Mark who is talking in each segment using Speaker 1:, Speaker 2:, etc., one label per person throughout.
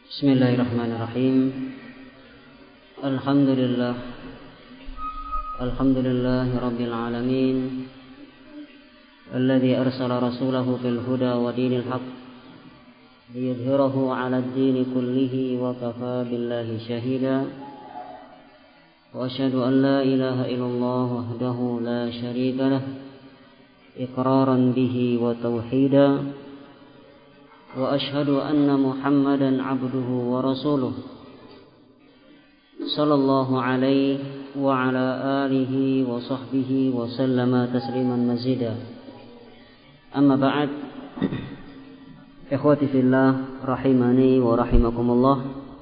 Speaker 1: Bismillahirrahmanirrahim. Alhamdulillahi rabbil alamin. Alladzi arsala rasulahu bil huda wa dinil haqq liyudhhirahu 'ala ad-din kullihi wa kafaa billahi shahida. Wa asyhadu an la ilaha illallah wahdahu la syarika lah iqraran bihi wa tauhida. Wa asyhadu anna Muhammadan 'abduhu wa rasuluh sallallahu alaihi wa ala alihi wa sahbihi wa sallama tasliman mazida. Amma ba'd. Ikhwati fillah rahimani wa rahimakumullah.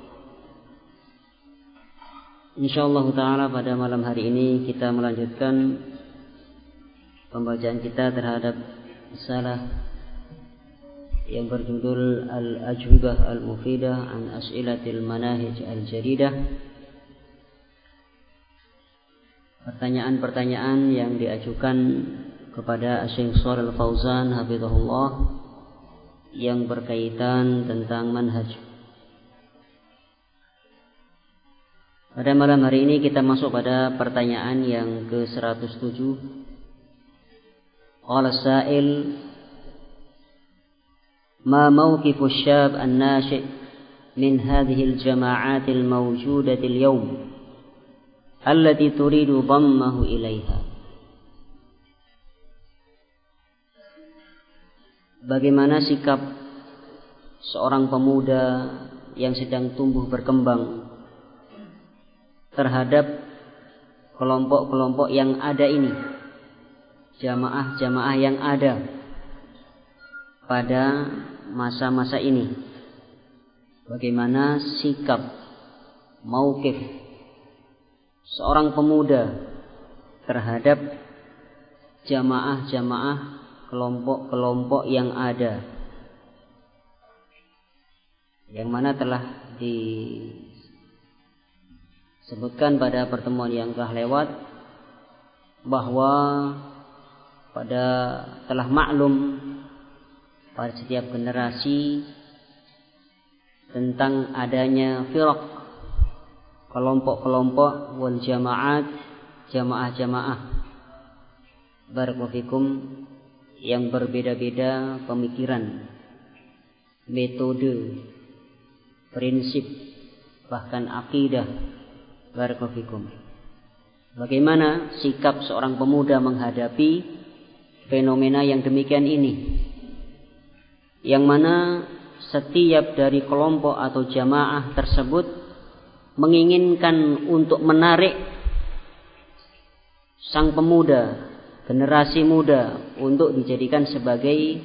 Speaker 1: Insyaallah taala pada malam hari ini kita melanjutkan pembacaan kita terhadap risalah yang berjudul Al-Ajwibah Al-Mufidah an As'ilatil Manahij Al-Jadidah. Pertanyaan-pertanyaan yang diajukan kepada Syekh Shalih Al-Fauzan hafizahullah yang berkaitan tentang manhaj. Pada malam hari ini kita masuk pada pertanyaan yang ke-107. Qala as-sa'il: ما موقف الشاب الناشئ من هذه الجماعات الموجودة اليوم التي تريد ضمه إليها. Bagaimana sikap seorang pemuda yang sedang tumbuh berkembang terhadap kelompok-kelompok yang ada ini, jamaah-jamaah yang ada pada masa-masa ini? Bagaimana sikap mauqif seorang pemuda terhadap jamaah-jamaah kelompok-kelompok yang ada, yang mana telah disebutkan pada pertemuan yang telah lewat bahwa telah maklum pada setiap generasi tentang adanya firaq, kelompok-kelompok, wal jamaat, jamaah-jamaah barakallahu fikum, yang berbeda-beda pemikiran, metode, prinsip, bahkan akidah barakallahu fikum. Bagaimana sikap seorang pemuda menghadapi fenomena yang demikian ini, yang mana setiap dari kelompok atau jamaah tersebut menginginkan untuk menarik sang pemuda, generasi muda, untuk dijadikan sebagai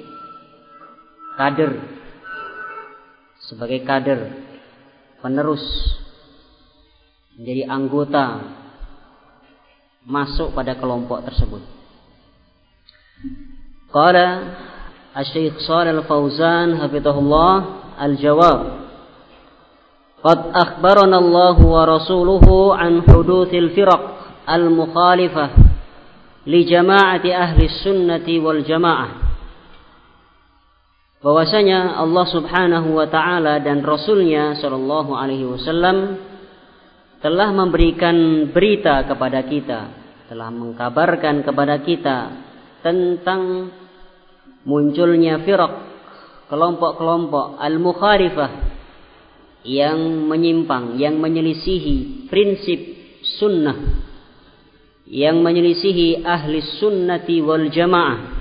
Speaker 1: kader penerus, menjadi anggota, masuk pada kelompok tersebut. Qala Syekh Shalih Al-Fauzan hafizahullah al-jawab: qad akhbarana Allah wa rasuluhu an hudutsil firaq al-mukhalifah li jama'ati ahli sunnati wal jamaah. Bahwasanya Allah Subhanahu wa taala dan Rasulnya sallallahu alaihi wasallam telah memberikan berita kepada kita, telah mengkabarkan kepada kita tentang munculnya firaq, kelompok-kelompok al-mukhalifah, yang menyimpang, yang menyelisihi prinsip sunnah, yang menyelisihi ahli sunnati wal jamaah.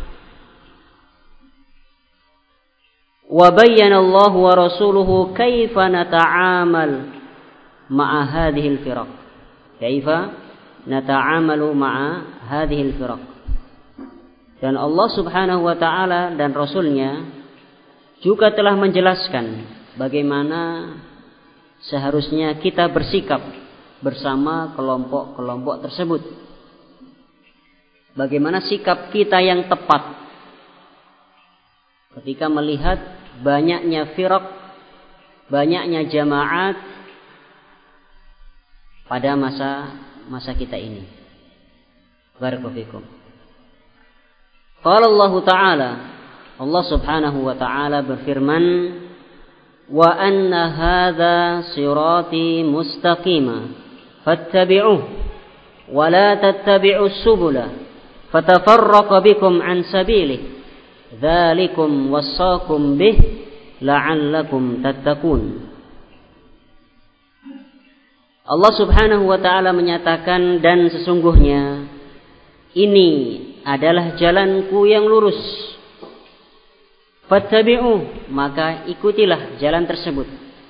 Speaker 1: Wa bayyana Allah wa rasuluhu kaifa nata'amal ma'a hadhihi al-firaq, kaifa nata'amalu ma'a hadhihi al-firaq. Dan Allah Subhanahu wa ta'ala dan Rasulnya juga telah menjelaskan bagaimana seharusnya kita bersikap bersama kelompok-kelompok tersebut. Bagaimana sikap kita yang tepat ketika melihat banyaknya firaq, banyaknya jamaat pada masa kita ini. Barakallahu fikum. Qala Allah Ta'ala, Allah Subhanahu wa taala berfirman, wa anna hadza sirati mustaqima fattabi'uhu wa la tattabi'us subula fatafarraqa bikum an sabilihi dzalikum wassakum bih la'allakum tattaqun. Allah Subhanahu wa ta'ala menyatakan, dan sesungguhnya ini adalah jalanku yang lurus. Fattabi'u, maka ikutilah jalan tersebut.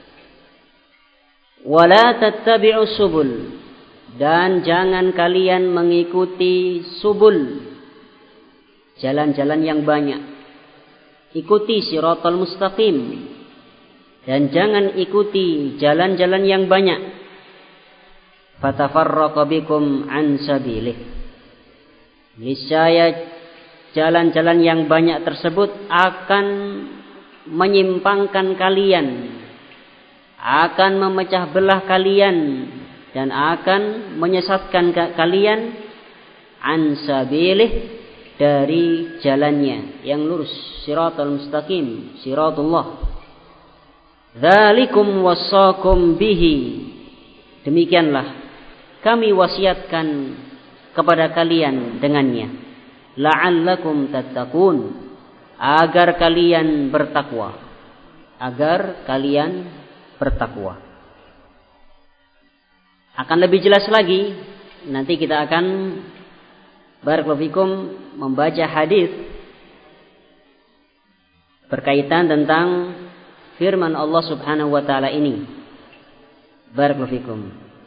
Speaker 1: Wala tattabi'u subul, dan jangan kalian mengikuti subul, jalan-jalan yang banyak. Ikuti siratal mustaqim, dan jangan ikuti jalan-jalan yang banyak. Fatafarraqa bikum an sabilih, niscaya jalan-jalan yang banyak tersebut akan menyimpangkan kalian, akan memecah belah kalian, dan akan menyesatkan kalian an sabilih, dari jalannya yang lurus, siratal mustaqim, siratullah. Dzalikum wassakum bihi, demikianlah kami wasiatkan kepada kalian dengannya, la'allakum tattaqun, agar kalian bertakwa, agar kalian bertakwa. Akan lebih jelas lagi nanti kita akan barakallahu fikum membaca hadis berkaitan tentang firman Allah Subhanahu wa taala ini. Barakallahu fikum.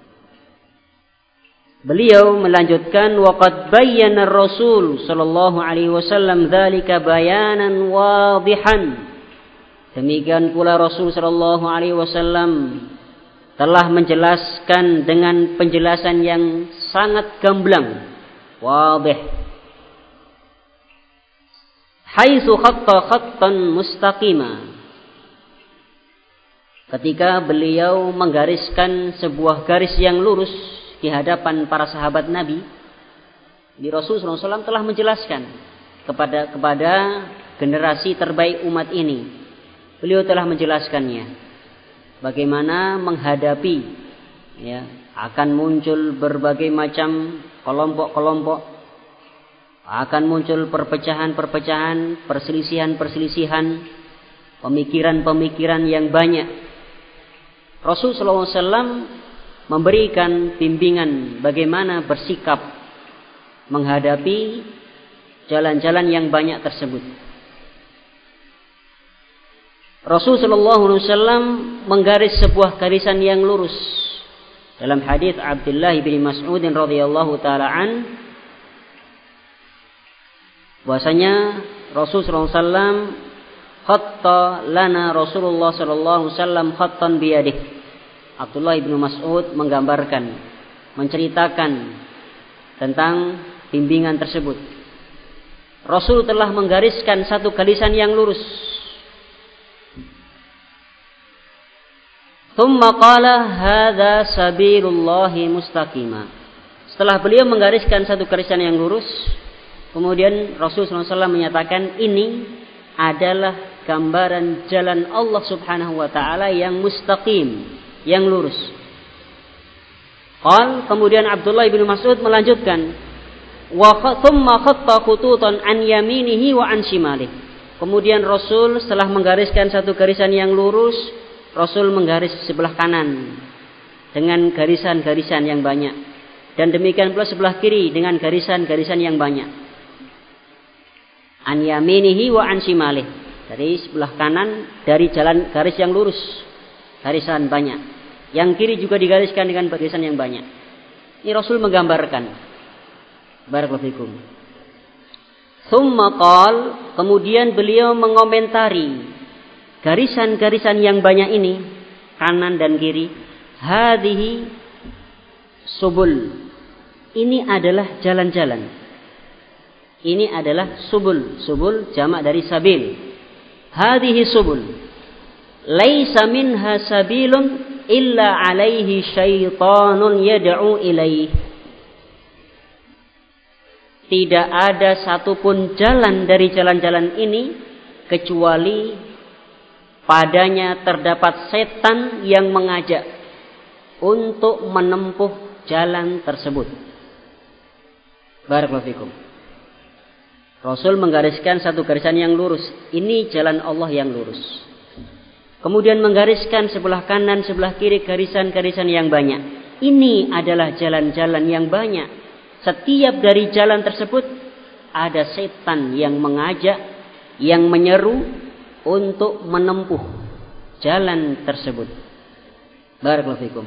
Speaker 1: Beliau melanjutkan, waqad bayyana Rasul sallallahu alaihi wasallam dzalika bayanan wadihan. Demikian pula Rasul sallallahu alaihi wasallam telah menjelaskan dengan penjelasan yang sangat gamblang, wadih. Haitsu khatta khattan mustaqima. Ketika beliau menggariskan sebuah garis yang lurus di hadapan para sahabat Nabi, Rasulullah SAW telah menjelaskan kepada generasi terbaik umat ini. Beliau telah menjelaskannya, bagaimana menghadapi, akan muncul berbagai macam kelompok-kelompok, akan muncul perpecahan-perpecahan, perselisihan-perselisihan, pemikiran-pemikiran yang banyak. Rasulullah SAW memberikan bimbingan bagaimana bersikap menghadapi jalan-jalan yang banyak tersebut. Rasulullah SAW menggaris sebuah garisan yang lurus. Dalam hadis Abdullah bin Mas'ud radhiyallahu taala an, bahwasanya Rasulullah SAW khatta lana Rasulullah sallallahu alaihi wasallam khattan biyadihi. Abdullah bin Mas'ud menggambarkan, menceritakan tentang bimbingan tersebut. Rasul telah menggariskan satu garisan yang lurus. Tsumma qala hadza sabilullahi mustaqima. Setelah beliau menggariskan satu garisan yang lurus, kemudian Rasul SAW menyatakan, ini adalah gambaran jalan Allah Subhanahu wa taala yang mustaqim, yang lurus. Kemudian Abdullah bin Mas'ud melanjutkan, wa thumma khatta khututan an yaminihi wa an shimalihi. Kemudian Rasul setelah menggariskan satu garisan yang lurus, Rasul menggaris sebelah kanan dengan garisan-garisan yang banyak, dan demikian pula sebelah kiri dengan garisan-garisan yang banyak. An yaminihi wa an shimalihi, dari sebelah kanan dari jalan garis yang lurus, garisan banyak. Yang kiri juga digariskan dengan garisan yang banyak. Ini Rasul menggambarkan. Barakallahu fikum. Tsumma qal, kemudian beliau mengomentari garisan-garisan yang banyak ini, kanan dan kiri. Hadhihi subul. Ini adalah jalan-jalan. Ini adalah subul. Subul jamak dari sabil. Hadhihi subul. Laisa minha sabilun illa alaihi syaitanun yad'u ilaih. Tidak ada satupun jalan dari jalan-jalan ini kecuali padanya terdapat setan yang mengajak untuk menempuh jalan tersebut. Barakallahu fikum. Rasul menggariskan satu garisan yang lurus. Ini jalan Allah yang lurus. Kemudian menggariskan sebelah kanan, sebelah kiri garisan-garisan yang banyak. Ini adalah jalan-jalan yang banyak. Setiap dari jalan tersebut ada setan yang mengajak, yang menyeru untuk menempuh jalan tersebut. Barakallahu fikum.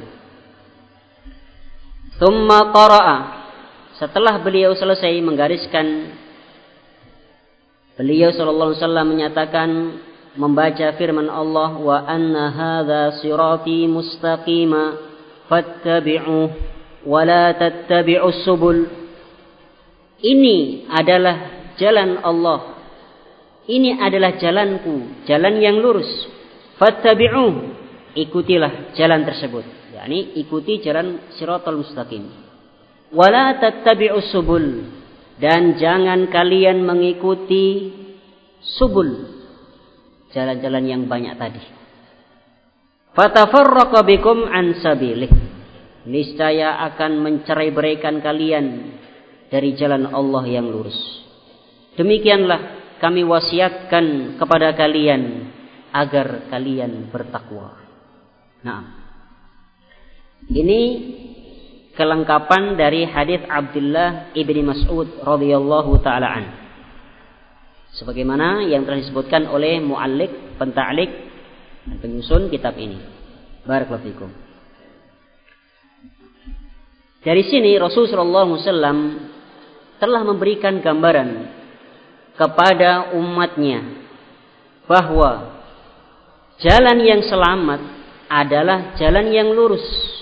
Speaker 1: Tsumma qara'a. Setelah beliau selesai menggariskan, beliau sallallahu alaihi wasallam menyatakan, membaca firman Allah, wa anna hadza sirati mustaqima fattabi'uh wa la tattabi'us subul. Ini adalah jalan Allah. Ini adalah jalanku, jalan yang lurus. Fattabi'uh, ikutilah jalan tersebut. yakni ikuti jalan siratal mustaqim. Wa la tattabi'us subul, dan jangan kalian mengikuti subul, jalan-jalan yang banyak tadi. Fatafarraqa bikum an sabilih, niscaya akan mencerai-beraikan kalian dari jalan Allah yang lurus. Demikianlah kami wasiatkan kepada kalian agar kalian bertakwa. Nah, ini kelengkapan dari hadis Abdullah ibni Mas'ud radhiyallahu taala an, sebagaimana yang telah disebutkan oleh muallik, penta'lik, dan penyusun kitab ini. Barakallahu fikum. Dari sini Rasulullah sallallahu alaihi wasallam telah memberikan gambaran kepada umatnya bahwa jalan yang selamat adalah jalan yang lurus,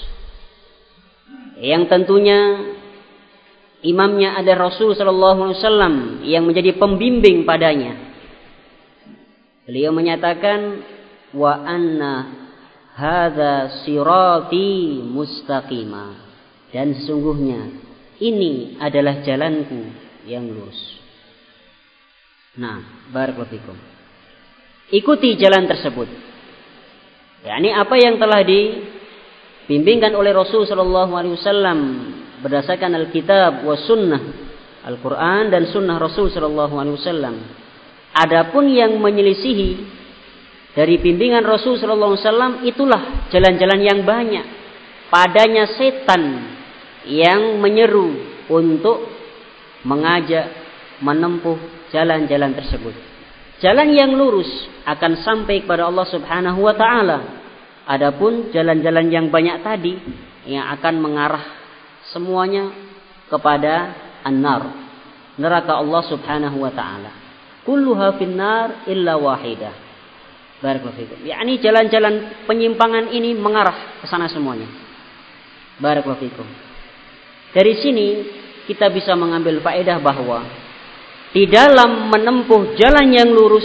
Speaker 1: yang tentunya imamnya ada Rasul sallallahu alaihi wasallam yang menjadi pembimbing padanya. Beliau menyatakan, wa anna hadza sirati mustaqima, dan sesungguhnya ini adalah jalanku yang lurus. Nah, barakallahu fikum. Ikuti jalan tersebut. yakni apa yang telah dibimbingkan oleh Rasul sallallahu alaihi wasallam berdasarkan Alkitab wa sunnah, Al-Quran dan sunnah Rasul sallallahu alaihi wasallam. Adapun yang menyelisihi dari bimbingan Rasul sallallahu alaihi wasallam, itulah jalan-jalan yang banyak. Padanya setan yang menyeru untuk mengajak menempuh jalan-jalan tersebut. Jalan yang lurus akan sampai kepada Allah Subhanahu wa taala. Adapun jalan-jalan yang banyak tadi yang akan mengarah semuanya kepada an-nar, neraka Allah Subhanahu wa taala. Kulluha finnar illa wahidah. Barakallahu fikum. yakni jalan-jalan penyimpangan ini mengarah ke sana semuanya. Barakallahu fikum. Dari sini kita bisa mengambil faedah bahwa di dalam menempuh jalan yang lurus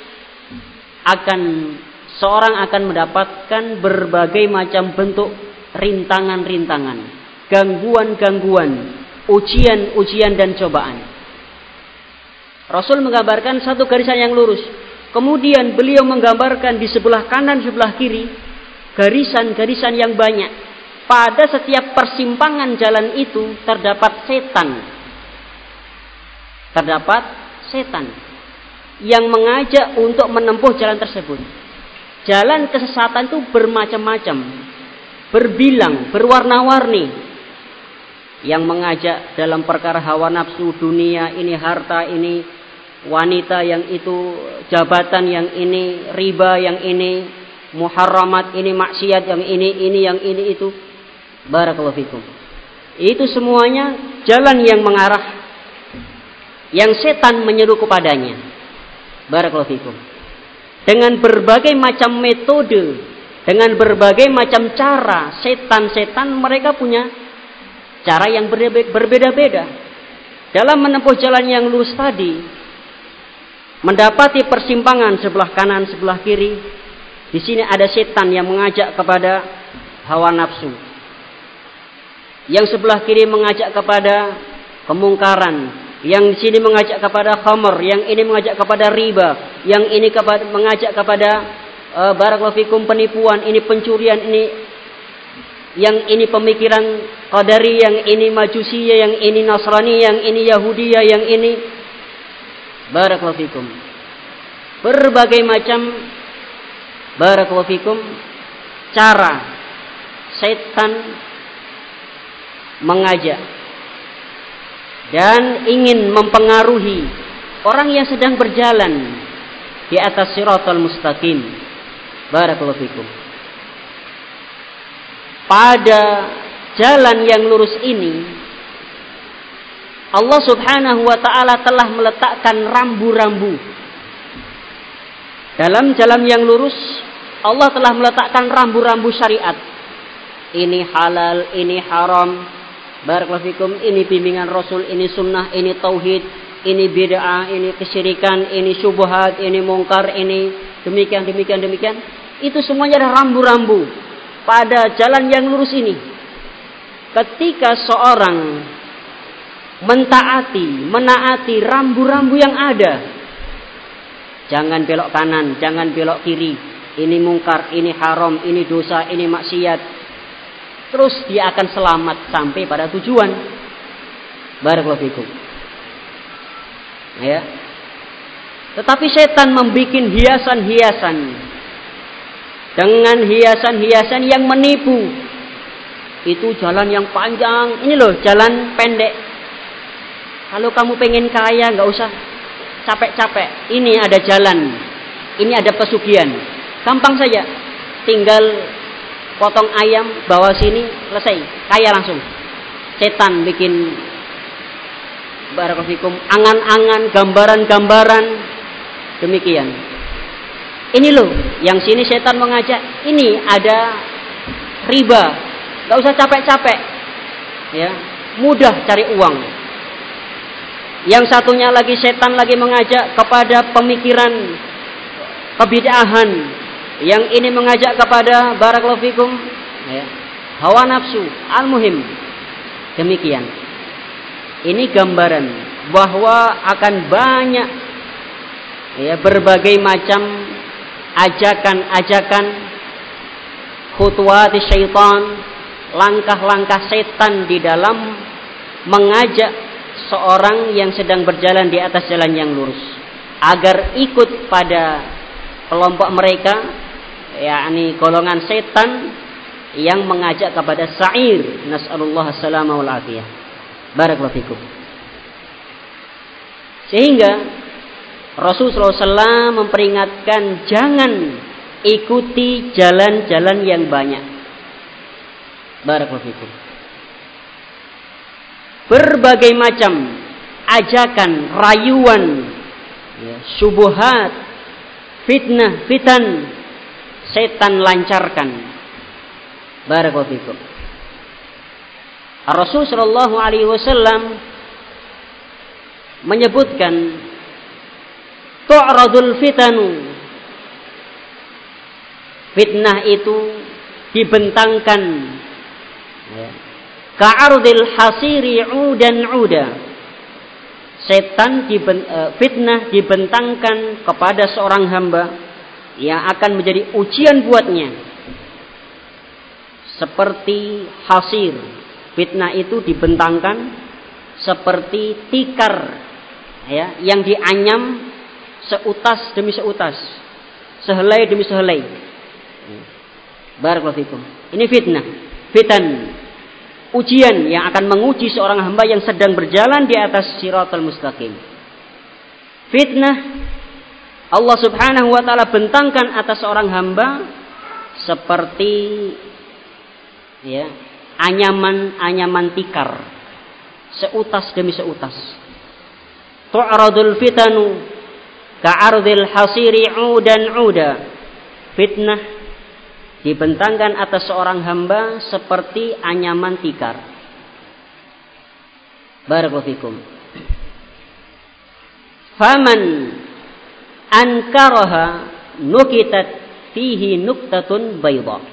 Speaker 1: seorang akan mendapatkan berbagai macam bentuk rintangan-rintangan, gangguan-gangguan, ujian-ujian dan cobaan. Rasul menggambarkan satu garisan yang lurus. Kemudian beliau menggambarkan di sebelah kanan, sebelah kiri garisan-garisan yang banyak. Pada setiap persimpangan jalan itu terdapat setan yang mengajak untuk menempuh jalan tersebut. Jalan kesesatan itu bermacam-macam, berbilang, berwarna-warni. Yang mengajak dalam perkara hawa nafsu, dunia, ini harta, ini wanita, yang itu jabatan, yang ini riba, yang ini muharramat, ini maksiat, yang ini, yang ini itu. Barakallahu fikum. Itu semuanya jalan yang mengarah, yang setan menyeru kepadanya. Barakallahu fikum. Dengan berbagai macam metode, dengan berbagai macam cara, setan-setan mereka punya cara yang berbeda-beda dalam menempuh jalan yang lurus tadi. Mendapati persimpangan sebelah kanan, sebelah kiri, di sini ada setan yang mengajak kepada hawa nafsu. Yang sebelah kiri mengajak kepada kemungkaran, yang di sini mengajak kepada khamr, yang ini mengajak kepada riba, yang ini mengajak kepada barakallahu fikum penipuan, ini pencurian, ini pemikiran Qadari, yang ini Majusiyah, yang ini Nasrani, yang ini Yahudiyah, yang ini barakallahu fikum. Berbagai macam barakallahu fikum cara setan mengajak dan ingin mempengaruhi orang yang sedang berjalan di atas siratal mustaqim. Barakallahu fikum. Pada jalan yang lurus ini Allah Subhanahu wa taala telah meletakkan rambu-rambu. Dalam jalan yang lurus Allah telah meletakkan rambu-rambu syariat. Ini halal, ini haram. Barakallahu fikum. Ini bimbingan Rasul, ini sunnah, ini tauhid, ini bid'ah, ini kesyirikan, ini syubhat, ini mungkar, ini demikian. Itu semuanya ada rambu-rambu pada jalan yang lurus ini. Ketika seorang menaati rambu-rambu yang ada, jangan belok kanan, jangan belok kiri, ini mungkar, ini haram, ini dosa, ini maksiat, terus dia akan selamat sampai pada tujuan. Barakallahu fikum. Ya. Tetapi setan membuat hiasan-hiasan dengan hiasan-hiasan yang menipu. Itu jalan yang panjang, ini loh jalan pendek. Kalau kamu pengen kaya nggak usah capek-capek. Ini ada jalan, ini ada pesugihan. Gampang saja, tinggal potong ayam, bawa sini, selesai, kaya langsung. Setan bikin barakallahu fikum angan-angan, gambaran-gambaran demikian. Ini loh, yang sini setan mengajak, ini ada riba, nggak usah capek-capek, ya, mudah cari uang. Yang satunya lagi setan lagi mengajak kepada pemikiran kebid'ahan, yang ini mengajak kepada barakallahu fikum, ya, hawa nafsu, al-muhim. Demikian. Ini gambaran bahwa akan banyak, ya, berbagai macam ajakan-ajakan khutuwat syaitan, langkah-langkah setan di dalam mengajak seorang yang sedang berjalan di atas jalan yang lurus agar ikut pada kelompok mereka, yakni golongan setan yang mengajak kepada sa'ir. Nas'alullah as-salama wal afiyah. Barakallahu fikum. Sehingga Rasulullah SAW memperingatkan jangan ikuti jalan-jalan yang banyak. Barakallahu fikum. Berbagai macam ajakan, rayuan, ya, syubhat, fitnah, fitan, setan lancarkan. Barakallahu fikum. Rasul sallallahu alaihi wasallam menyebutkan tu'radul fitanu, fitnah itu dibentangkan, ya, ka'ardil hasiri udan uda. Setan fitnah dibentangkan kepada seorang hamba yang akan menjadi ujian buatnya seperti hasir. Fitnah itu dibentangkan seperti tikar, ya, yang dianyam seutas demi seutas, sehelai demi sehelai. Barakallahu fikum. Ini fitnah, fitan, ujian yang akan menguji seorang hamba yang sedang berjalan di atas siratal mustaqim. Fitnah Allah Subhanahu wa taala bentangkan atas seorang hamba seperti, ya, anyaman tikar, seutas demi seutas. Tu'radul fitanu ka'ardil hasiri udan uda. Fitnah dibentangkan atas seorang hamba seperti anyaman tikar. Barakallahu fikum. Faman ankaraha nukitat fihi nuktatun bayda.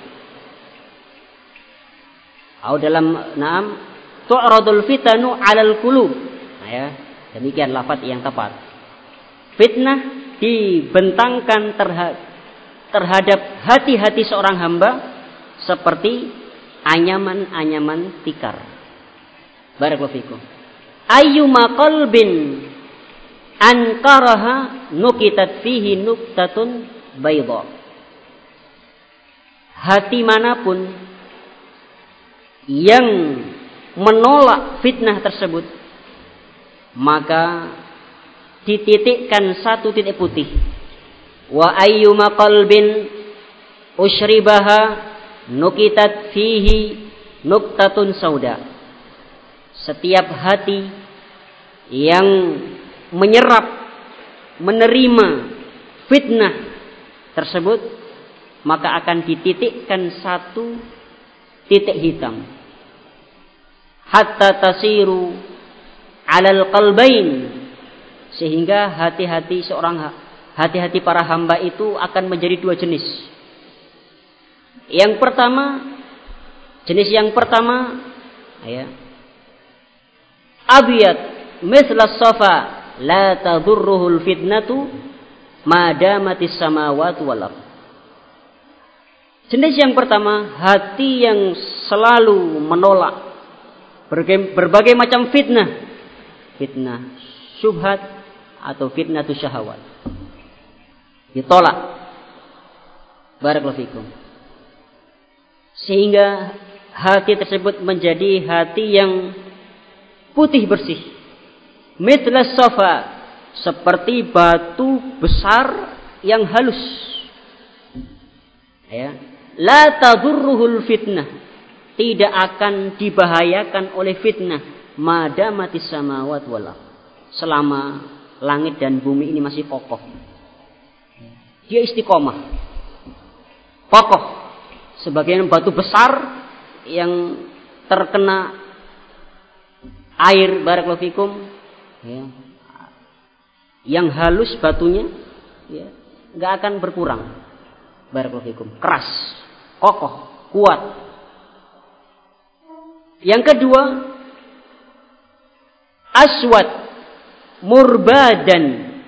Speaker 1: Atau dalam tu'radul fitanu 'alal qulub. Nah, ya, demikian lafaz yang tepat. Fitnah dibentangkan terhadap hati-hati seorang hamba seperti anyaman-anyaman tikar. Barakallahu fikum. Ayyuma qalbin ankaraha nukitat fihi nuktatun bayda. Hati manapun yang menolak fitnah tersebut, maka dititikkan satu titik putih. Wa ayyuma qalbin ushribaha nukitat fihi nuktatun sauda. Setiap hati yang menyerap, menerima fitnah tersebut, maka akan dititikkan satu titik hitam. Hatta tasiru alal qalbain, sehingga hati-hati para hamba itu akan menjadi dua jenis. Jenis yang pertama ya, abyad mithla safa la tadurruhul fitnatu madamatis samawati wal ardh. Jenis yang pertama, hati yang selalu menolak berbagai macam fitnah syubhat atau fitnah syahwat. Ditolak. Barakallahu fikum. Sehingga hati tersebut menjadi hati yang putih bersih. Mithla safa, seperti batu besar yang halus. Ya. La tadurruhul fitnah, tidak akan dibahayakan oleh fitnah madamatis samawati wal ardh, selama langit dan bumi ini masih kokoh. Dia istiqomah, kokoh, sebagian batu besar yang terkena air, barakallahu fikum, ya, yang halus batunya, ya, nggak akan berkurang, barakallahu fikum, keras, kokoh, kuat. Yang kedua, aswad murbadan,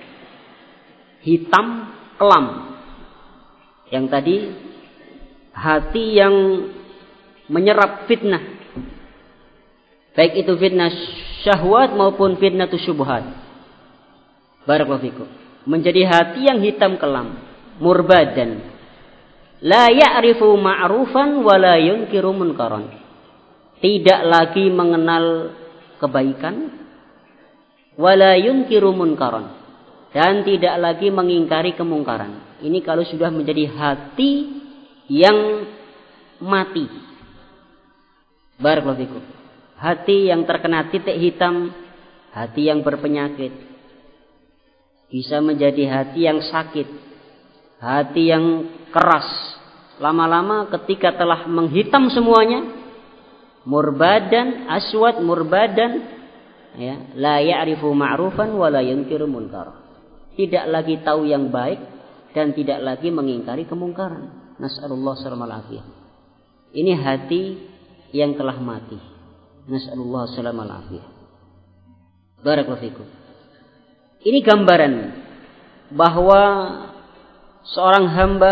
Speaker 1: hitam kelam. Yang tadi hati yang menyerap fitnah, baik itu fitnah syahwat maupun fitnah syubhat. Barakallahu fikum, menjadi hati yang hitam kelam, murbadan, la ya'rifu ma'rufan wa la yunkiru munkaran. Tidak lagi mengenal kebaikan, wa la yunkiru munkaran, dan tidak lagi mengingkari kemungkaran. Ini kalau sudah menjadi hati yang mati. Barakallahu fikum. Hati yang terkena titik hitam, hati yang berpenyakit. Bisa menjadi hati yang sakit, hati yang keras. Lama-lama ketika telah menghitam semuanya, murbadan, aswad murbadan, ya, la ya'rifu ma'rufan wa la yunkiru munkar. Tidak lagi tahu yang baik dan tidak lagi mengingkari kemungkaran. Nas'alullah salamal afiyah. Ini hati yang telah mati. Nas'alullah salamal afiyah. Barakallahu fikum. Ini gambaran bahwa seorang hamba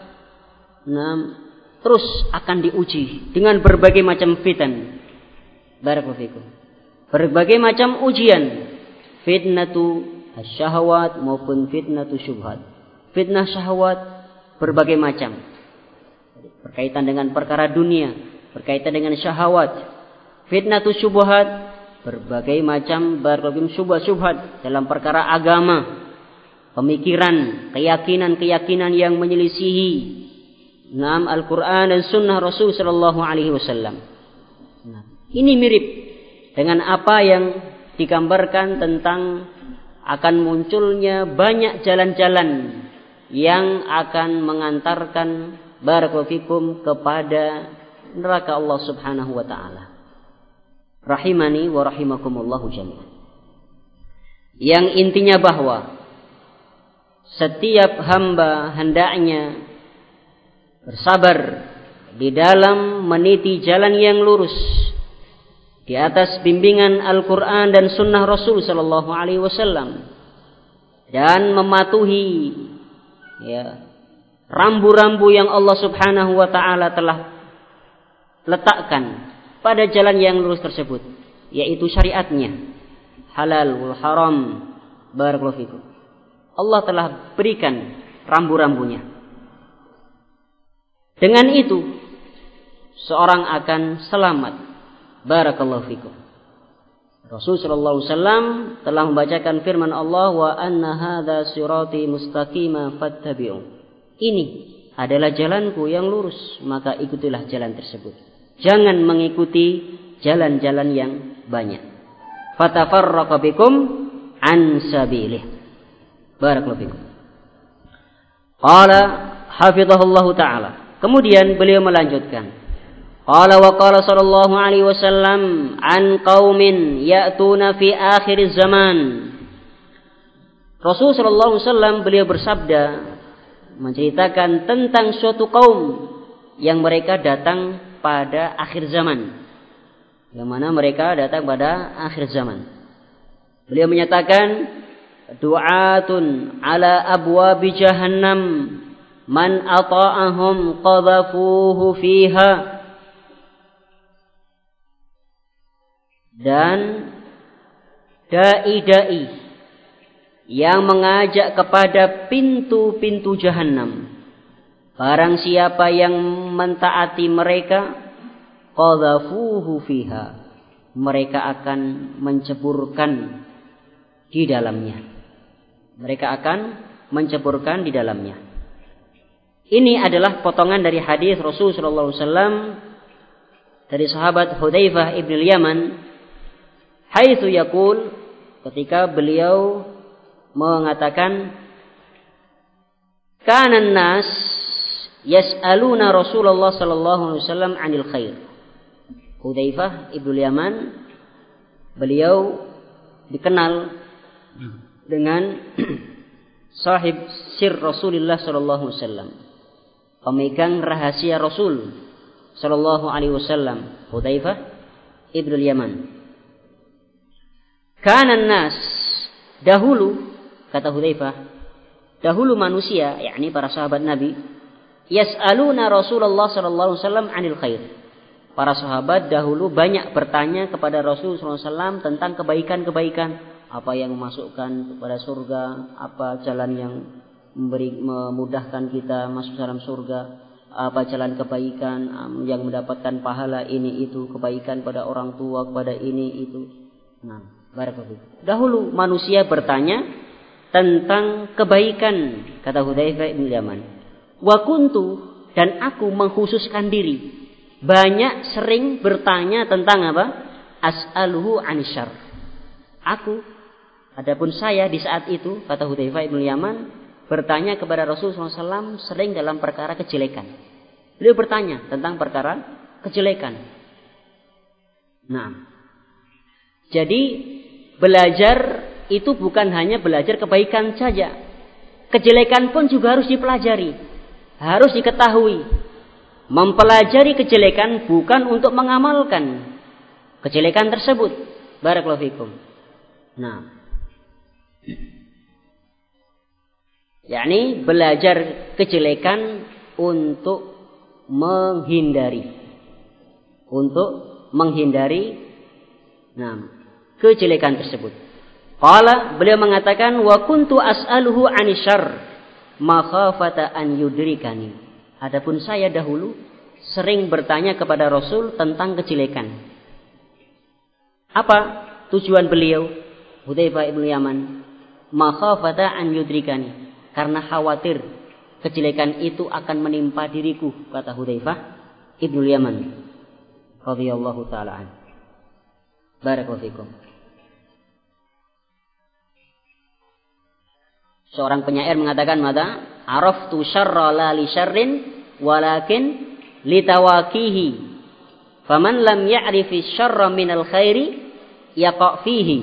Speaker 1: terus akan diuji dengan berbagai macam fitan. Barakallahu fikum. Berbagai macam ujian. Fitnatu syahwat maupun fitnatu syubhat. Fitnah syahwat berbagai macam. Berkaitan dengan perkara dunia, berkaitan dengan syahwat. Fitnatu syubhat, berbagai macam syubhat dalam perkara agama, pemikiran, keyakinan-keyakinan yang menyelisihi Al-Quran dan Sunnah Rasul Sallallahu Alaihi Wasallam. Ini mirip dengan apa yang digambarkan tentang akan munculnya banyak jalan-jalan yang akan mengantarkan barakallahu fikum kepada neraka Allah Subhanahu wa taala. Rahimani wa rahimakumullahu jami'an. Yang intinya bahwa setiap hamba hendaknya bersabar di dalam meniti jalan yang lurus di atas bimbingan Al-Quran dan Sunnah Rasul Sallallahu Alaihi Wasallam, dan mematuhi rambu-rambu yang Allah Subhanahu wa taala telah letakkan pada jalan yang lurus tersebut, yaitu syariatnya, halal wal haram. Barakallahu fikum. Allah telah berikan rambu-rambunya. Dengan itu seorang akan selamat. Barakallahu fikum. Rasul sallallahu alaihi wasallam telah membacakan firman Allah, wa anna hadza sirati mustaqima fattabi'u. Ini adalah jalanku yang lurus, maka ikutilah jalan tersebut. Jangan mengikuti jalan-jalan yang banyak. Fatafarraqa bikum an sabilih. Barakallahu fikum. Qala hafizahullahu taala. Kemudian beliau melanjutkan. Qala wa qala sallallahu alaihi wasallam an qaumin ya'tuna fi akhir zaman. Rasul sallallahu alaihi wasallam beliau bersabda menceritakan tentang suatu kaum yang mereka datang pada akhir zaman. Yang mana mereka datang pada akhir zaman. Beliau menyatakan du'atun ala abwabi jahannam man ata'ahum qadhafuhu fiha. Dan dai-dai yang mengajak kepada pintu-pintu jahannam, barang siapa yang mentaati mereka, qadhafuhu fiha, mereka akan menceburkan di dalamnya. Mereka akan menceburkan di dalamnya. Ini adalah potongan dari hadis Rasul sallallahu alaihi wasallam dari sahabat Hudzaifah ibn al-Yaman, haitsu yaqul, ketika beliau mengatakan kana an-nas yas'aluna Rasulullah sallallahu alaihi wasallam 'anil khair. Hudzaifah ibn al-Yaman beliau dikenal dengan sahib sir Rasulullah sallallahu alaihi wasallam, pemegang rahasia Rasul sallallahu alaihi wasallam, Hudzaifah ibn al-Yaman. Kana nas, dahulu, kata Hudzaifah, dahulu manusia, yakni para sahabat Nabi, yas'aluna Rasulullah sallallahu alaihi wasallam 'anil khair. Para sahabat dahulu banyak bertanya kepada Rasul sallallahu alaihi wasallam tentang kebaikan-kebaikan, apa yang memasukkan kepada surga, apa jalan yang memudahkan kita masuk dalam surga, apa jalan kebaikan yang mendapatkan pahala ini itu, kebaikan pada orang tua, kepada ini itu. Nah, barakallahu. Dahulu manusia bertanya tentang kebaikan, kata Hudzaifah bin Yaman. Wa kuntu, dan aku mengkhususkan diri, banyak sering bertanya tentang apa? As'aluhu 'anil syarr. Aku, adapun saya di saat itu, kata Hudzaifah bin Yaman, bertanya kepada Rasulullah SAW sering dalam perkara kejelekan. Beliau bertanya tentang perkara kejelekan. Nah, jadi belajar itu bukan hanya belajar kebaikan saja. Kejelekan pun juga harus dipelajari, harus diketahui. Mempelajari kejelekan bukan untuk mengamalkan kejelekan tersebut. Barakallahu fikum. Nah, yakni belajar kejelekan untuk menghindari, kejelekan tersebut. Qala, beliau mengatakan, wa kuntu as'aluhu 'anil syarr makhafata an yudrikani. Adapun saya dahulu sering bertanya kepada Rasul tentang kejelekan. Apa tujuan beliau, Hudzaifah ibn Yaman? Makhafata an yudrikani, karena khawatir kejelekan itu akan menimpa diriku, kata Hudzaifah ibn Yaman radhiyallahu taala an. Barakallahu fikum. Seorang penyair mengatakan, mata araftu syarra la li syarrin walakin litawaqihi, faman lam ya'rifi syarra minal khairi yaqa fihi.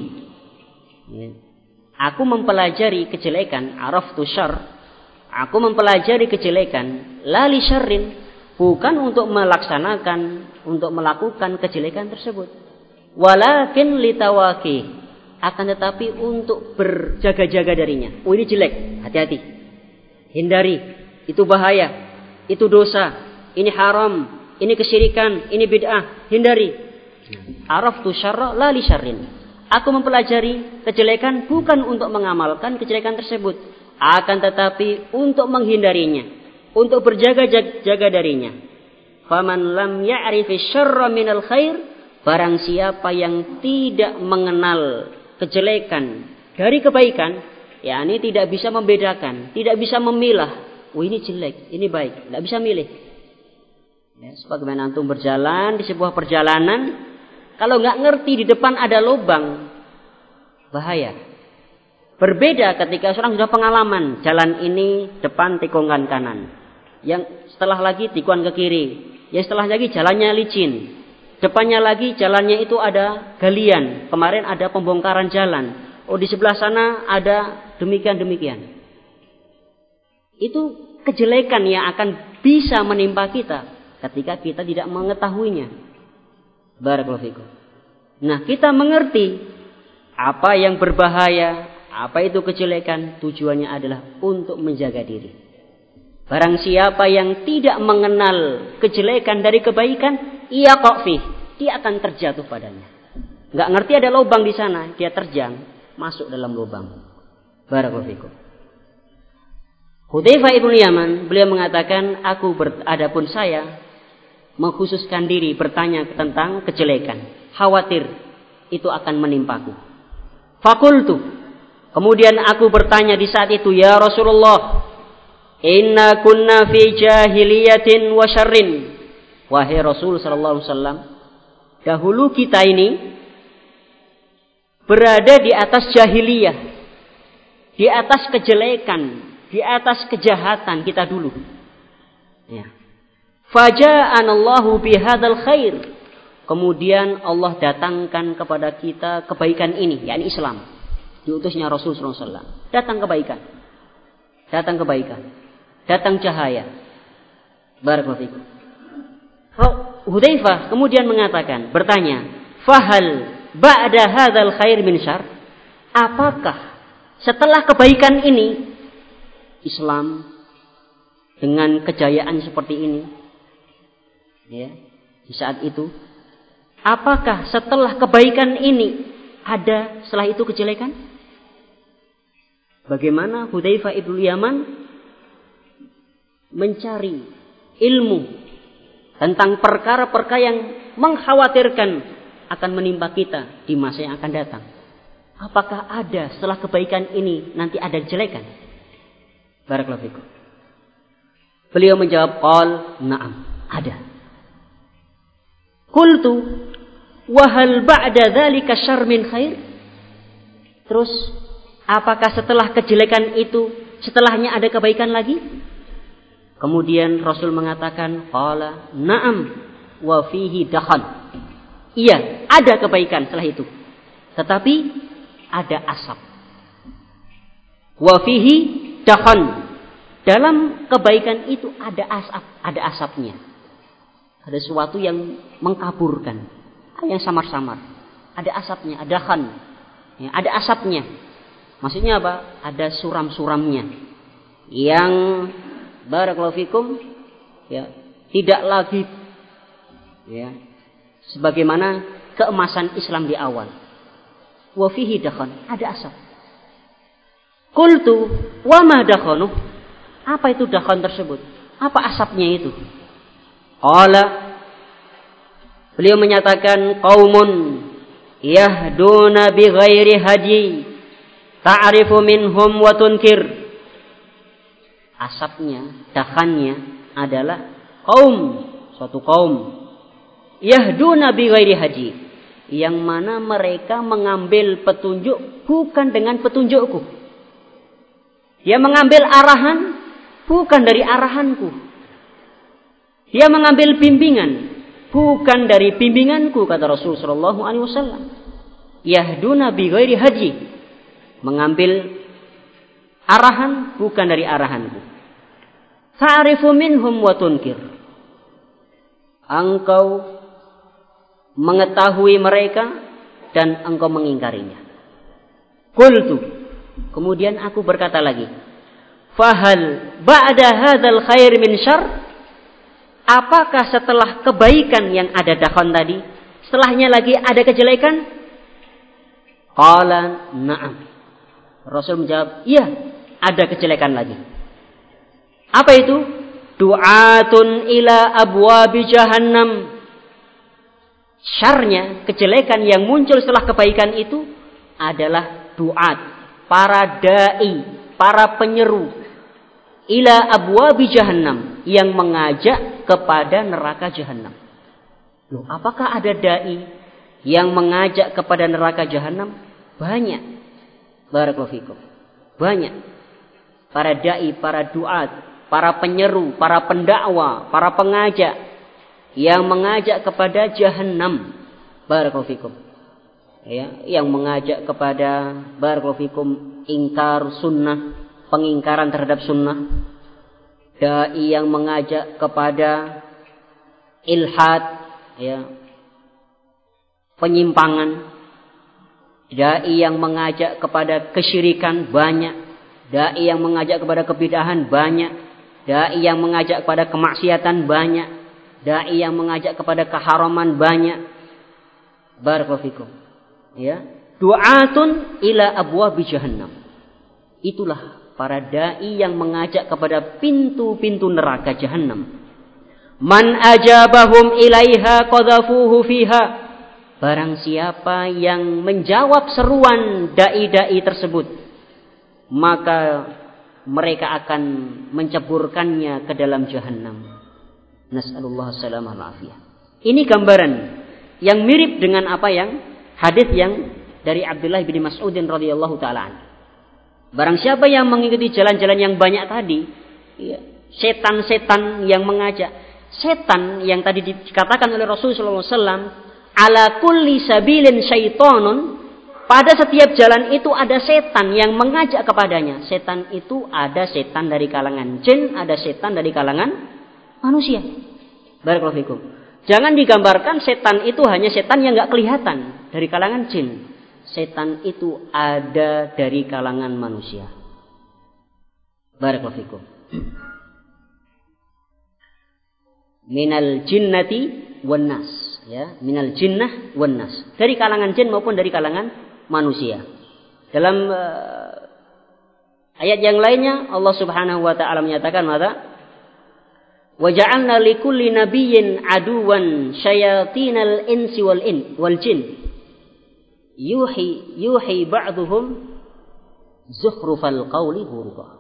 Speaker 1: Aku mempelajari kejelekan, araftu syarr, aku mempelajari kejelekan, la li syarrin, bukan untuk melakukan kejelekan tersebut, walakin litawaqi, akan tetapi untuk berjaga-jaga darinya. Oh, ini jelek, hati-hati, hindari. itu bahaya, itu dosa, ini haram, ini kesyirikan, ini bid'ah, hindari. Araftu syarra la li syarrin. Aku mempelajari kejelekan bukan untuk mengamalkan kejelekan tersebut, akan tetapi untuk menghindarinya, untuk berjaga-jaga darinya. Faman lam ya'rifi syarra minal khair, barang siapa yang tidak mengenal kejelekan dari kebaikan, yakni tidak bisa membedakan, tidak bisa memilah, oh ini jelek, ini baik, tidak bisa milih. Ya, sebagaimana antum berjalan di sebuah perjalanan, kalau nggak ngerti di depan ada lubang, bahaya. Berbeda ketika seorang sudah pengalaman, jalan ini depan tikungan kanan, yang setelah lagi tikungan ke kiri, yang setelah lagi jalannya licin, depannya lagi jalannya itu ada galian, kemarin ada pembongkaran jalan, oh di sebelah sana ada demikian. Itu kejelekan yang akan bisa menimpa kita ketika kita tidak mengetahuinya. Barakallahu fikum. Nah, kita mengerti apa yang berbahaya, apa itu kejelekan, tujuannya adalah untuk menjaga diri. Barang siapa yang tidak mengenal kejelekan dari kebaikan, ia qafih, dia akan terjatuh padanya. Enggak ngerti ada lubang di sana, dia terjang masuk dalam lubang. Barakallahu fikum. Hudzaifah ibnu Yaman, beliau mengatakan, adapun saya mengkhususkan diri bertanya tentang kejelekan, khawatir itu akan menimpaku. Fakultu, kemudian aku bertanya di saat itu, ya Rasulullah, inna kunna fi jahiliyatin wa syarrin. Wahai Rasul sallallahu alaihi wasallam, dahulu kita ini berada di atas jahiliyah, di atas kejelekan, di atas kejahatan kita dulu. Ya. Faja'anallahu bihadzal khair. Kemudian Allah datangkan kepada kita kebaikan ini, yakni Islam. Diutusnya Rasul sallallahu alaihi wasallam. Datang kebaikan. Datang cahaya. Barakallahu fikum. Hudzaifah kemudian bertanya, "Fahal ba'da hadzal khair min syarr?" Apakah setelah kebaikan ini, Islam dengan kejayaan seperti ini, ya, di saat itu, apakah setelah kebaikan ini ada setelah itu kejelekan? Bagaimana Hudzaifah ibnu Yaman mencari ilmu tentang perkara-perkara yang mengkhawatirkan akan menimpa kita di masa yang akan datang. Apakah ada setelah kebaikan ini nanti ada kejelekan? Barakallahu fikum. Beliau menjawab, qal, na'am, ada. Qultu, wa hal ba'da dzalika syarr min khair? Terus, apakah setelah kejelekan itu, setelahnya ada kebaikan lagi? Kemudian Rasul mengatakan, qala, na'am, wa fihi dakhan. Iya, ada kebaikan setelah itu. Tetapi ada asap. Wa fihi dakhan. Dalam kebaikan itu ada asapnya. Ada sesuatu yang mengkaburkan, yang samar-samar. Ada asapnya, ada khan. Ya, ada asapnya. Maksudnya apa? Ada suram-suramnya. Yang barakallahu fikum, ya, tidak lagi, ya, sebagaimana keemasan Islam di awal. Wa fihi dakhan, ada asap. Qultu, wa ma dakhanuh? Apa itu dakhan tersebut? Apa asapnya itu? Qala, beliau menyatakan, qaumun yahduna bi ghairi hadi ta'rifu minhum wa tunkir. Asapnya, dakhannya adalah suatu kaum yahduna bi ghairi hadi, yang mana mereka mengambil petunjuk bukan dengan petunjukku. Dia mengambil arahan bukan dari arahanku. Dia mengambil bimbingan bukan dari bimbinganku, kata Rasul sallallahu alaihi wasallam. Yahduna bi ghairi hadi, mengambil arahan bukan dari arahanku. Ta'rifu minhum wa tunkir. Engkau mengetahui mereka dan engkau mengingkarinya. Qultu, kemudian aku berkata lagi, Fahal ba'da hadzal khair min syarr? Apakah setelah kebaikan yang ada dakhon tadi, setelahnya lagi ada kejelekan? Qala na'am. Rasul menjawab, iya, ada kejelekan lagi. Apa itu? Du'atun ila abwabi jahannam. Syarnya, kejelekan yang muncul setelah kebaikan itu adalah du'at, para da'i, para penyeru ila abwabi jahannam, yang mengajak kepada neraka jahannam. Loh, apakah ada dai yang mengajak kepada neraka jahannam? Banyak. Barakallahu fikum. Banyak. Para dai, para duat, para penyeru, para pendakwa, para pengajak yang mengajak kepada jahannam. Barakallahu fikum. Ya, yang mengajak kepada barakallahu fikum ingkar sunnah, pengingkaran terhadap sunnah. Dai yang mengajak kepada ilhad, ya, penyimpangan. Dai yang mengajak kepada kesyirikan banyak. Dai yang mengajak kepada kebidahan banyak. Dai yang mengajak kepada kemaksiatan banyak. Dai yang mengajak kepada keharaman banyak. Barakallahu fikum. Ya, du'atun ila abwabi jahannam. Itulah para dai yang mengajak kepada pintu-pintu neraka jahannam. Man ajabahum ilaiha qadhafuhu fiha. Barang siapa yang menjawab seruan dai-dai tersebut, maka mereka akan menceburkannya ke dalam jahannam. Nas'alullah salamah al-afiyah. Ini gambaran yang mirip dengan apa yang hadis yang dari Abdullah bin Mas'udin radhiyallahu taala anhu. Barang siapa yang mengikuti jalan-jalan yang banyak tadi, ya, setan-setan yang mengajak, setan yang tadi dikatakan oleh Rasulullah SAW, ala kulli sabilin syaitonun, pada setiap jalan itu ada setan yang mengajak kepadanya. Setan itu ada setan dari kalangan jin, ada setan dari kalangan manusia. Barakallahu fikum. Jangan digambarkan setan itu hanya setan yang enggak kelihatan dari kalangan jin. Setan itu ada dari kalangan manusia. Barakallahu fikum. Minal jinnati wan nas, ya, minal jinnah wan nas. Dari kalangan jin maupun dari kalangan manusia. Dalam ayat yang lainnya Allah Subhanahu wa taala menyatakan maka wa ja'alna likulli nabiyyin aduwan syayatinal insi wal jin. Yuhi ba'duhum zukhrufal qawli ghurura.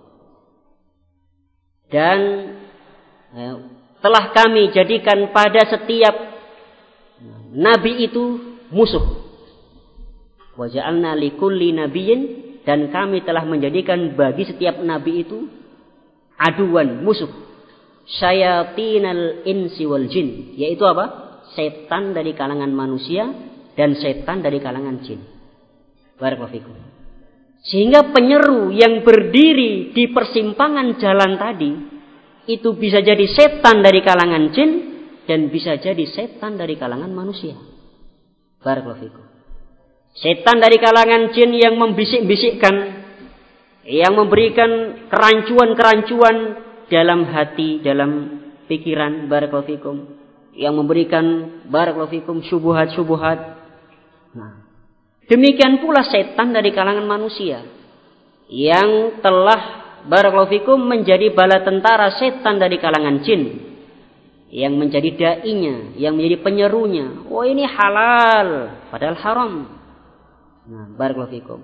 Speaker 1: Dan telah kami jadikan pada setiap nabi itu musuh. Wa ja'alna likulli nabiyyin, dan kami telah menjadikan bagi setiap nabi itu aduan, musuh. Syayatinal insi wal jin, yaitu apa? Setan dari kalangan manusia dan setan dari kalangan jin. Barakallahu fikum. Sehingga penyeru yang berdiri di persimpangan jalan tadi itu bisa jadi setan dari kalangan jin dan bisa jadi setan dari kalangan manusia. Barakallahu fikum. Setan dari kalangan jin yang membisik-bisikkan, yang memberikan kerancuan-kerancuan dalam hati, dalam pikiran, barakallahu fikum, yang memberikan barakallahu fikum syubhat-syubhat. Nah, demikian pula setan dari kalangan manusia yang telah barakallahu fikum menjadi bala tentara setan dari kalangan jin, yang menjadi dai-nya, yang menjadi penyerunya. Oh, ini halal padahal haram. Nah, barakallahu fikum.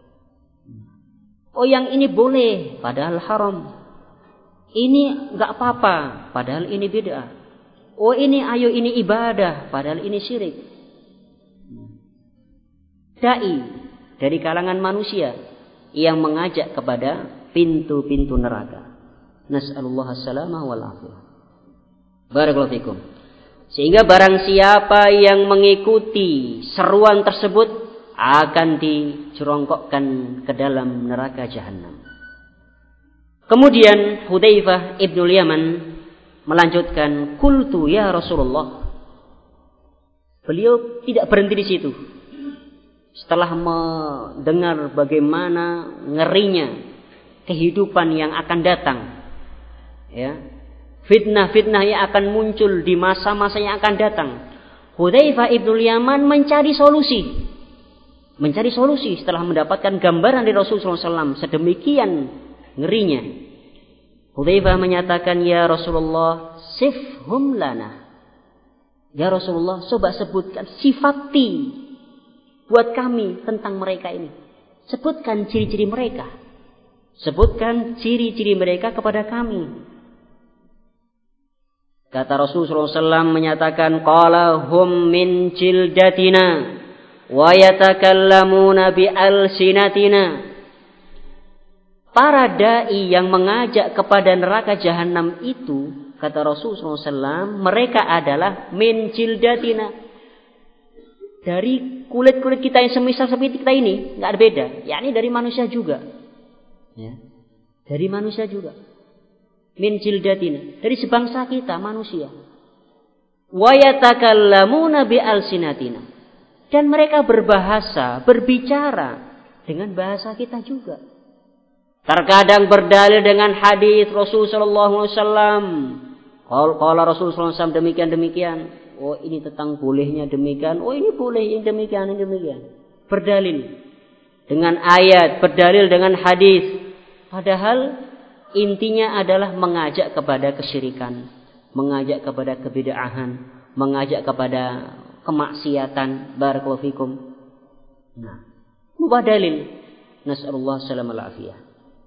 Speaker 1: Oh, yang ini boleh padahal haram. Ini enggak apa-apa padahal ini bid'ah. Oh, ini ayo ini ibadah padahal ini syirik. Dai dari kalangan manusia yang mengajak kepada pintu-pintu neraka. Nas'alullah as-salamah wal afiyah. Barakallahu fikum. Sehingga barang siapa yang mengikuti seruan tersebut akan dijerongkokkan ke dalam neraka jahanam. Kemudian Hudzaifah ibnul Yaman melanjutkan, "Qultu ya Rasulullah." Beliau tidak berhenti di situ. Setelah mendengar bagaimana ngerinya kehidupan yang akan datang. Ya. Fitnah-fitnah yang akan muncul di masa-masa yang akan datang. Hudzaifah ibnul Yaman mencari solusi. Mencari solusi setelah mendapatkan gambaran dari Rasulullah SAW. Sedemikian ngerinya. Hudzaifah menyatakan, ya Rasulullah, sifhum lana. Ya Rasulullah, coba sebutkan, sifati buat kami tentang mereka ini. Sebutkan ciri-ciri mereka. Sebutkan ciri-ciri mereka kepada kami. Kata Rasulullah SAW menyatakan, qala hum min jildatina wa yatakallamuna bi alsinatina. Para dai yang mengajak kepada neraka jahanam itu, kata Rasulullah SAW, mereka adalah min jildatina, dari kulit-kulit kita yang semisal seperti kita ini, nggak ada beda. Yakni dari manusia juga. Ya. Dari manusia juga. Min jildatina, dari sebangsa kita manusia. Wa yatakallamuna bi alsinatina, dan mereka berbahasa, berbicara dengan bahasa kita juga. Terkadang berdalil dengan hadis Rasulullah sallallahu alaihi wasallam. Qala Rasulullah SAW demikian. Oh, ini tentang bolehnya demikian. Oh, ini boleh yang demikian, ini demikian. Berdalil dengan ayat, berdalil dengan hadis. Padahal intinya adalah mengajak kepada kesyirikan, mengajak kepada kebid'ahan, mengajak kepada kemaksiatan. Barakallahu fikum. Nah, mubah dalil. Nas'alullah salamal afiyah.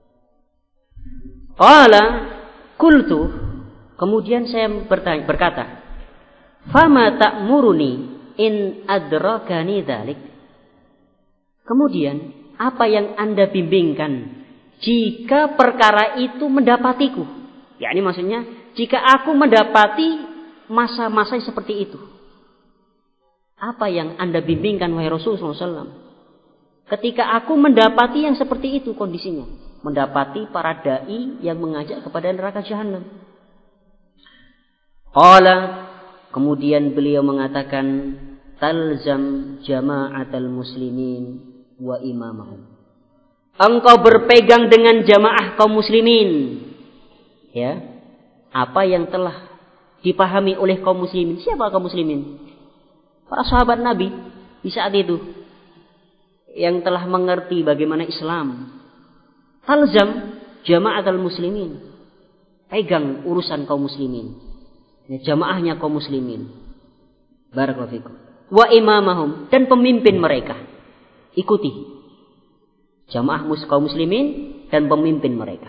Speaker 1: Qala qultu, kemudian saya berkata, fama ta'muruni in adrakani dzalik. Kemudian apa yang Anda bimbingkan jika perkara itu mendapatiku? Yakni maksudnya jika aku mendapati masa-masa seperti itu. Apa yang Anda bimbingkan wahai Rasulullah SAW? Ketika aku mendapati yang seperti itu kondisinya. Mendapati para da'i yang mengajak kepada neraka jahanam. Qala, kemudian beliau mengatakan, talzam jama'atal muslimin wa imamahum. Engkau berpegang dengan jamaah kaum muslimin. Ya. Apa yang telah dipahami oleh kaum muslimin. Siapa kaum muslimin? Para sahabat Nabi di saat itu yang telah mengerti bagaimana Islam. Talzam jama'atul muslimin. Pegang urusan kaum muslimin. Ya, jamaahnya kaum muslimin. Barakallahu fikum. Wa imamahum, dan pemimpin mereka. Ikuti jamaah kaum muslimin dan pemimpin mereka.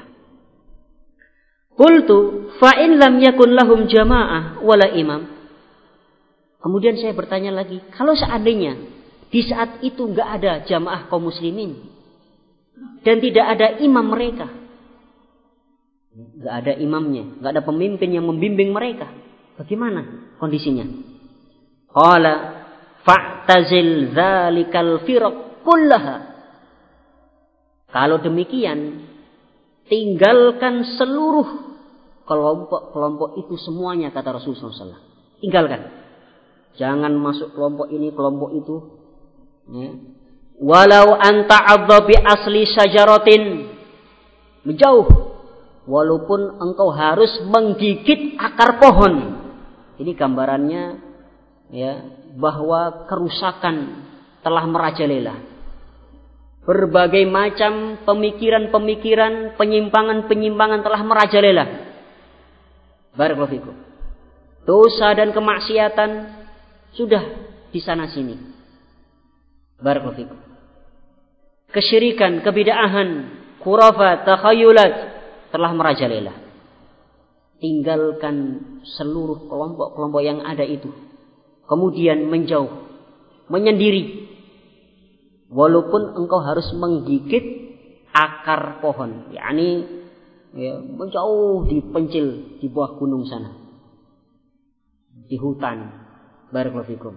Speaker 1: Qultu fa in lam yakun lahum jamaah wala imam. Kemudian saya bertanya lagi, kalau seandainya di saat itu enggak ada jamaah kaum muslimin dan tidak ada imam mereka, enggak ada imamnya, enggak ada pemimpin yang membimbing mereka, bagaimana kondisinya? Qala fa'tazil dzalikal firaq kullaha. Kalau demikian, tinggalkan seluruh kelompok-kelompok itu semuanya, kata Rasulullah SAW. Tinggalkan. Jangan masuk kelompok ini, kelompok itu. Ya. Walau anta adza bi asli syajaratin, menjauh. Walaupun engkau harus menggigit akar pohon. Ini gambarannya, ya, bahwa kerusakan telah merajalela. Berbagai macam pemikiran-pemikiran, penyimpangan-penyimpangan telah merajalela. Barakallahu fikum. Dosa dan kemaksiatan sudah di sana sini. Barakallahu fikum. Kesyirikan, kebid'ahan, khurafat, takhayulat telah merajalela. Tinggalkan seluruh kelompok-kelompok yang ada itu. Kemudian menjauh, menyendiri. Walaupun engkau harus menggigit akar pohon, yakni ya, menjauh di pencil di bawah gunung sana, di hutan. Barakallahu fikum.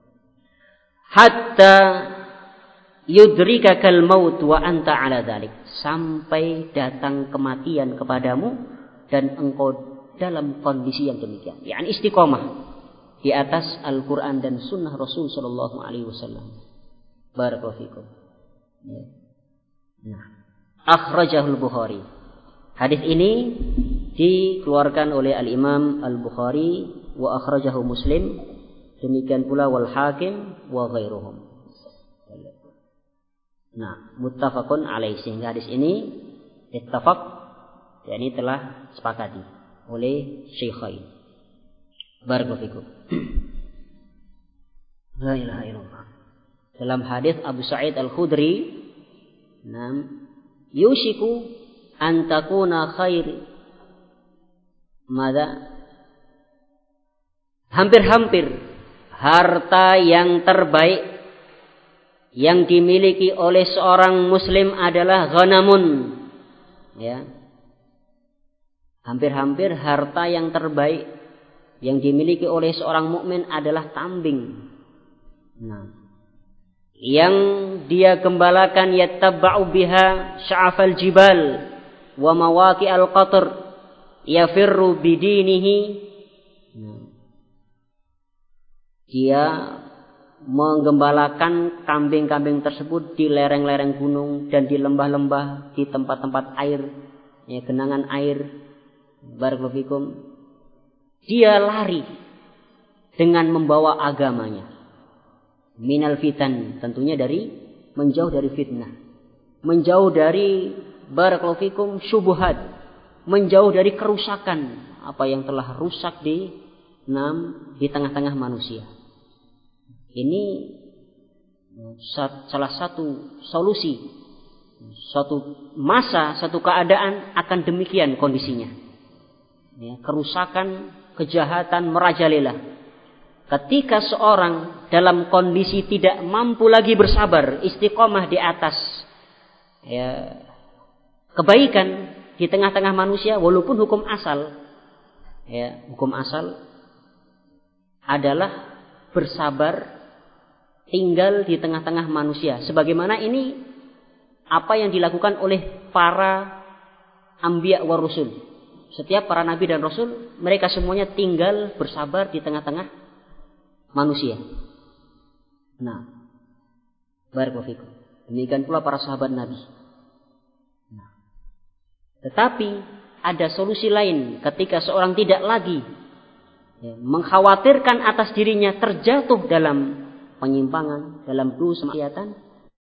Speaker 1: Hatta yudrikakal maut wa anta ala dzalik, sampai datang kematian kepadamu dan engkau dalam kondisi yang demikian, yakni istiqomah di atas Al-Qur'an dan sunnah Rasul sallallahu alaihi wasallam. Barakallahu fikum. Ya. Nah, akhrajahul Bukhari. Hadis ini dikeluarkan oleh Al-Imam Al-Bukhari wa akhrajahu Muslim, demikian pula wal Hakim wa ghairuhum. Nah, muttafaqun alaih, sehingga hadis ini ittafaq, yakni telah sepakati oleh Syaikhain. Barakallahu fikum. La ilaha illallah. Dalam hadis Abu Sa'id Al-Khudri, yushiku an takuna khair mada, hampir-hampir harta yang terbaik yang dimiliki oleh seorang muslim adalah ghanamun, ya. Hampir-hampir harta yang terbaik yang dimiliki oleh seorang mukmin adalah kambing. Nah, yang dia gembalakan yattabba'u biha sya'afal jibal wa mawaqi'al qatr yafirru bidinihi. Dia menggembalakan kambing-kambing tersebut di lereng-lereng gunung dan di lembah-lembah, di tempat-tempat air, ya, genangan air. Barakallahu fikum. Dia lari dengan membawa agamanya. Minal fitan, tentunya dari menjauh dari fitnah, menjauh dari barakallahu fikum syubhat, menjauh dari kerusakan apa yang telah rusak di tengah-tengah manusia. Ini salah satu solusi, suatu masa, satu keadaan akan demikian kondisinya. Ya, kerusakan, kejahatan merajalela. Ketika seorang dalam kondisi tidak mampu lagi bersabar, istiqomah di atas, ya, kebaikan di tengah-tengah manusia, walaupun hukum asal, ya, hukum asal adalah bersabar tinggal di tengah-tengah manusia, sebagaimana ini apa yang dilakukan oleh para anbiya wa rusul. Setiap para nabi dan rasul, mereka semuanya tinggal bersabar di tengah-tengah manusia. Nah, barakallahu fikum. Demikian pula para sahabat Nabi. Nah, tetapi ada solusi lain ketika seorang tidak lagi, ya, mengkhawatirkan atas dirinya terjatuh dalam penyimpangan, dalam dosa maksiatan.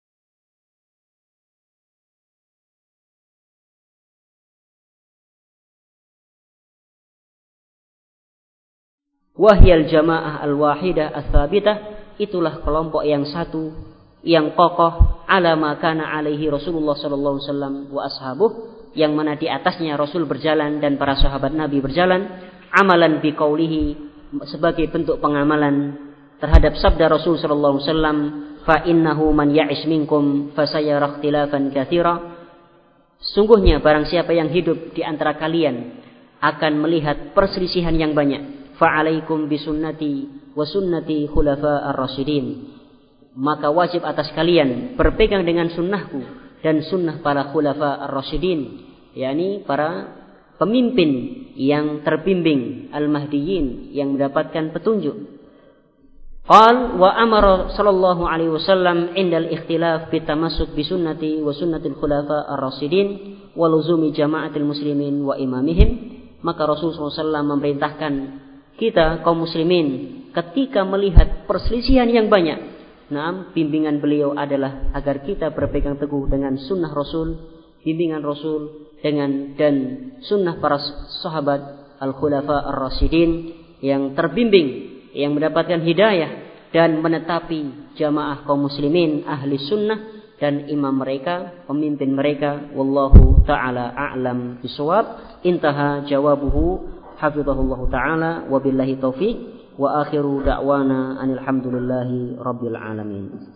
Speaker 1: Wahyal jamaah al-wahidah ats-tsabitah, itulah kelompok yang satu yang kokoh, ala ma kana alaihi Rasulullah sallallahu alaihi wasallam wa ashabuh, yang mana di atasnya Rasul berjalan dan para sahabat Nabi berjalan, amalan bi qaulihi, sebagai bentuk pengamalan terhadap sabda Rasul sallallahu alaihi wasallam, fa innahu man ya'ish minkum fasayara ikhtilafan katsira, sungguhnya barang siapa yang hidup di antara kalian akan melihat perselisihan yang banyak. Fa'alaikum bisunnati wa sunnati khulafa ar-rasyidin, maka wajib atas kalian berpegang dengan sunnahku dan sunnah para khulafa ar-rasyidin, yakni para pemimpin yang terbimbing, al-mahdiyin, yang mendapatkan petunjuk. Qal wa amara sallallahu alaihi wasallam indal ikhtilaf bitamassuk bisunnati wa sunnatil khulafa ar-rasyidin wa luzumi jama'atil muslimin wa imamihim, maka Rasulullah SAW memerintahkan kita kaum muslimin ketika melihat perselisihan yang banyak, bimbingan beliau adalah agar kita berpegang teguh dengan sunnah Rasul, bimbingan Rasul dan sunnah para sahabat al-khulafa ar-rasyidin yang terbimbing, yang mendapatkan hidayah, dan menetapi jamaah kaum muslimin ahli sunnah dan imam mereka, pemimpin mereka. Wallahu ta'ala a'lam bishawab. Intaha jawabuhu hafizahullahu ta'ala, wabillahi taufiq, wa akhiru da'wana anil hamdulillahi rabbil alamin.